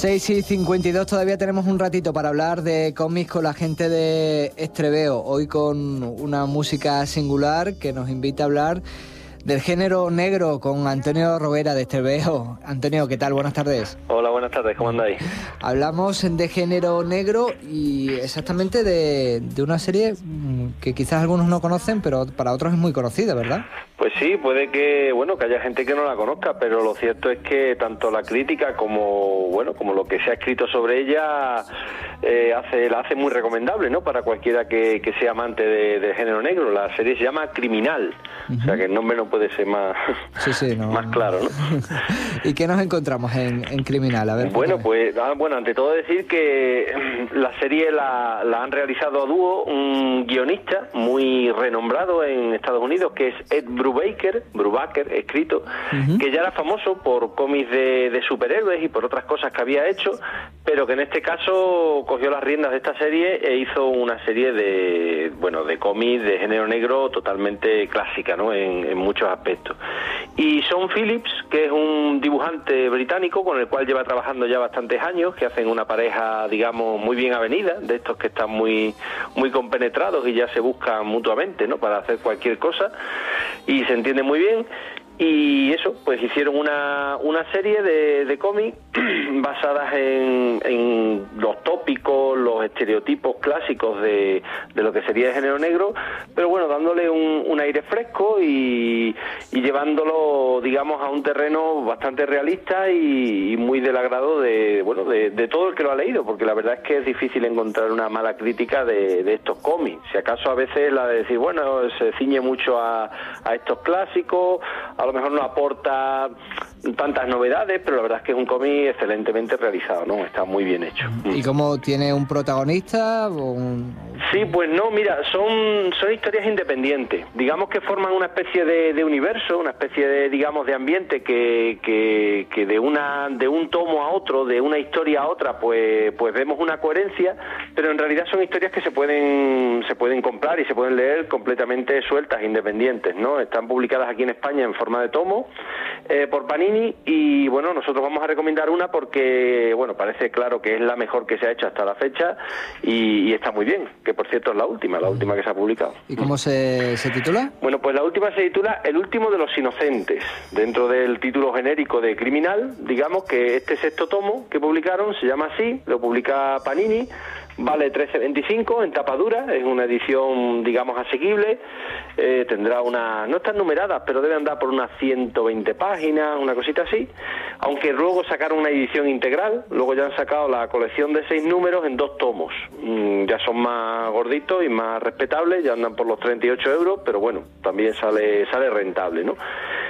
6:52, todavía tenemos un ratito para hablar de cómics con la gente de Estreveo. Hoy con una música singular que nos invita a hablar del género negro con Antonio Robera de Estreveo. Antonio, ¿qué tal? Buenas tardes. Hola, buenas tardes, ¿cómo andáis? Hablamos de género negro y exactamente de una serie que quizás algunos no conocen, pero para otros es muy conocida, ¿verdad? Pues sí, puede que, que haya gente que no la conozca, pero lo cierto es que tanto la crítica como lo que se ha escrito sobre ella la hace muy recomendable, ¿no? Para cualquiera que sea amante del género negro. La serie se llama Criminal, o sea que el nombre no puede ser más, más claro, ¿no? ¿Y qué nos encontramos en Criminal? A ver, ante todo decir que la serie la han realizado a dúo un guionista muy renombrado en Estados Unidos, que es Ed Brubaker escrito, que ya era famoso por cómics de superhéroes y por otras cosas que había hecho, pero que en este caso cogió las riendas de esta serie e hizo una serie de cómics de género negro totalmente clásica, ¿no? En muchos aspectos. Y Sean Phillips, que es un dibujante británico con el cual lleva trabajando ya bastantes años, que hacen una pareja, digamos, muy bien avenida, de estos que están muy compenetrados y ya se buscan mutuamente, ¿no? Para hacer cualquier cosa, y se entiende muy bien. Y eso, pues hicieron una serie de cómics basadas en los tópicos, los estereotipos clásicos de lo que sería el género negro, pero bueno, dándole un aire fresco y llevándolo, digamos, a un terreno bastante realista y muy del agrado de todo el que lo ha leído, porque la verdad es que es difícil encontrar una mala crítica de estos cómics. Si acaso a veces la de decir, se ciñe mucho a estos clásicos, a lo mejor no aporta tantas novedades, pero la verdad es que es un cómic excelentemente realizado, ¿no? Está muy bien hecho. ¿Y cómo tiene un protagonista? Sí, pues no, mira, son historias independientes. Digamos que forman una especie de universo, una especie de ambiente que de un tomo a otro, de una historia a otra, pues vemos una coherencia, pero en realidad son historias que se pueden comprar y se pueden leer completamente sueltas, independientes, ¿no? Están publicadas aquí en España en forma de tomo por Panini, y nosotros vamos a recomendar una porque parece claro que es la mejor que se ha hecho hasta la fecha y está muy bien, que por cierto es la última que se ha publicado. ¿Y cómo se titula? Bueno, pues la última se titula El último de los inocentes, dentro del título genérico de Criminal. Digamos que este sexto tomo que publicaron se llama así, lo publica Panini. Vale 13,25 en tapa dura, es una edición, digamos, asequible. Tendrá no están numeradas, pero debe andar por unas 120 páginas, una cosita así. Aunque luego sacaron una edición integral, luego ya han sacado la colección de 6 números en 2 tomos. Ya son más gorditos y más respetables, ya andan por los 38 euros, pero también sale rentable, ¿no?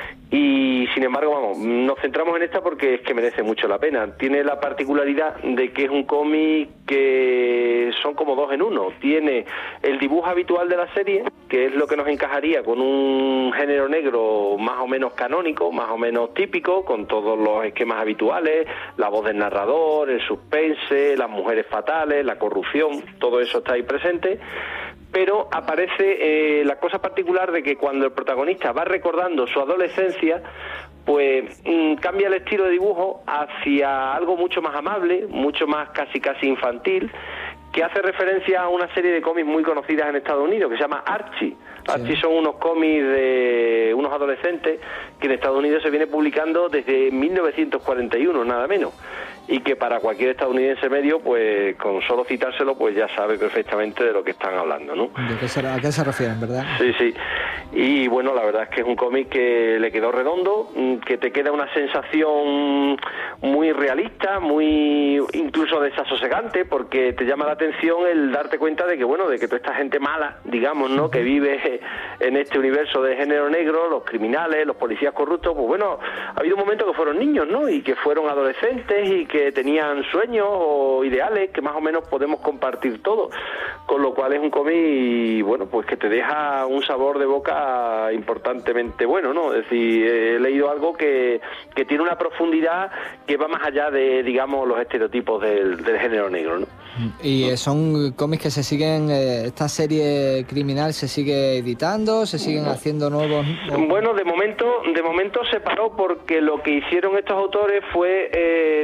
Y sin embargo, nos centramos en esta porque es que merece mucho la pena. Tiene la particularidad de que es un cómic que son como 2 en 1. Tiene el dibujo habitual de la serie, que es lo que nos encajaría con un género negro más o menos canónico, más o menos típico, con todos los esquemas habituales, la voz del narrador, el suspense, las mujeres fatales, la corrupción, todo eso está ahí presente. Pero aparece la cosa particular de que cuando el protagonista va recordando su adolescencia, pues cambia el estilo de dibujo hacia algo mucho más amable, mucho más casi infantil, que hace referencia a una serie de cómics muy conocidas en Estados Unidos, que se llama Archie. Sí. Archie son unos cómics de unos adolescentes que en Estados Unidos se viene publicando desde 1941, nada menos. Y que para cualquier estadounidense medio, pues con solo citárselo, pues ya sabe perfectamente de lo que están hablando, ¿no? ¿A qué se refieren, verdad? Sí. Y la verdad es que es un cómic que le quedó redondo, que te queda una sensación muy realista, muy incluso desasosegante, porque te llama la atención el darte cuenta de que, de que toda esta gente mala, digamos, ¿no? Que vive en este universo de género negro, los criminales, los policías corruptos, pues ha habido un momento que fueron niños, ¿no? Y que fueron adolescentes y que tenían sueños o ideales que más o menos podemos compartir todos, con lo cual es un cómic, pues que te deja un sabor de boca importantemente bueno, ¿no? Es decir, he leído algo que tiene una profundidad que va más allá de, digamos, los estereotipos del género negro, ¿no? ¿Y son cómics que se siguen, esta serie Criminal se sigue editando, se siguen haciendo nuevos? De momento se paró porque lo que hicieron estos autores fue divergir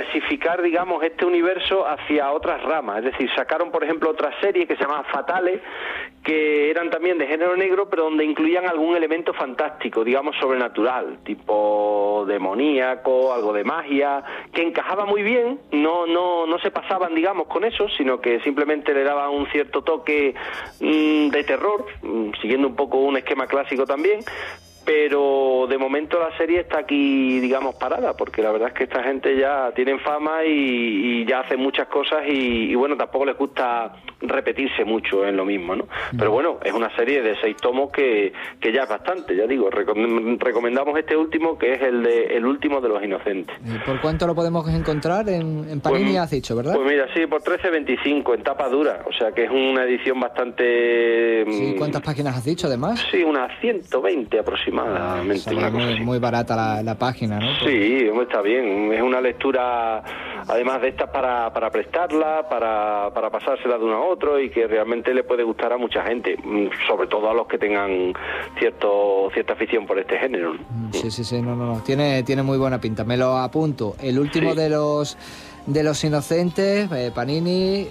diversificar, digamos, este universo hacia otras ramas. Es decir, sacaron, por ejemplo, otra serie que se llama Fatale, que eran también de género negro, pero donde incluían algún elemento fantástico, digamos, sobrenatural, tipo demoníaco, algo de magia, que encajaba muy bien, no se pasaban, digamos, con eso, sino que simplemente le daban un cierto toque de terror, siguiendo un poco un esquema clásico también. Pero de momento la serie está aquí, digamos, parada, porque la verdad es que esta gente ya tienen fama y ya hacen muchas cosas y bueno, tampoco les gusta repetirse mucho en lo mismo, ¿no? Pero bueno, es una serie de 6 tomos que ya es bastante, ya digo, recomendamos este último, que es el último de los inocentes. ¿Y por cuánto lo podemos encontrar en Panini, pues, has dicho, verdad? Pues mira, sí, por 13,25 en tapa dura, o sea que es una edición bastante... Sí, ¿cuántas páginas has dicho además? Sí, unas 120 aproximadamente. Muy barata la página, ¿no? Sí, está bien, es una lectura además de estas para prestarla, para pasársela de uno a otro y que realmente le puede gustar a mucha gente, sobre todo a los que tengan cierta afición por este género. Sí, no, tiene muy buena pinta, me lo apunto. El último de los inocentes, Panini,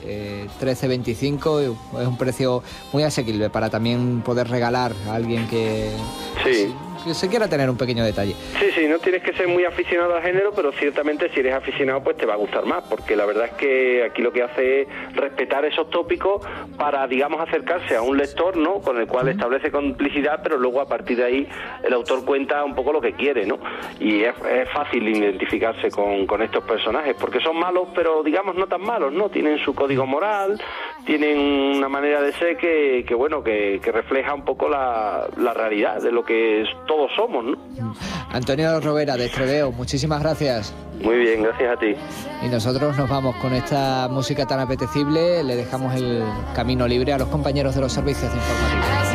13,25, es un precio muy asequible para también poder regalar a alguien que se quiera tener un pequeño detalle. Sí, no tienes que ser muy aficionado al género, pero ciertamente si eres aficionado pues te va a gustar más, porque la verdad es que aquí lo que hace es respetar esos tópicos para, digamos, acercarse a un lector, ¿no?, con el cual establece complicidad, pero luego a partir de ahí el autor cuenta un poco lo que quiere, ¿no? Y es fácil identificarse con estos personajes, porque son malos, pero digamos no tan malos, ¿no? Tienen su código moral, tienen una manera de ser que refleja un poco la realidad de lo que todos somos, ¿no? Antonio Rovera, de Estreveo, muchísimas gracias. Muy bien, gracias a ti. Y nosotros nos vamos con esta música tan apetecible, le dejamos el camino libre a los compañeros de los servicios informativos.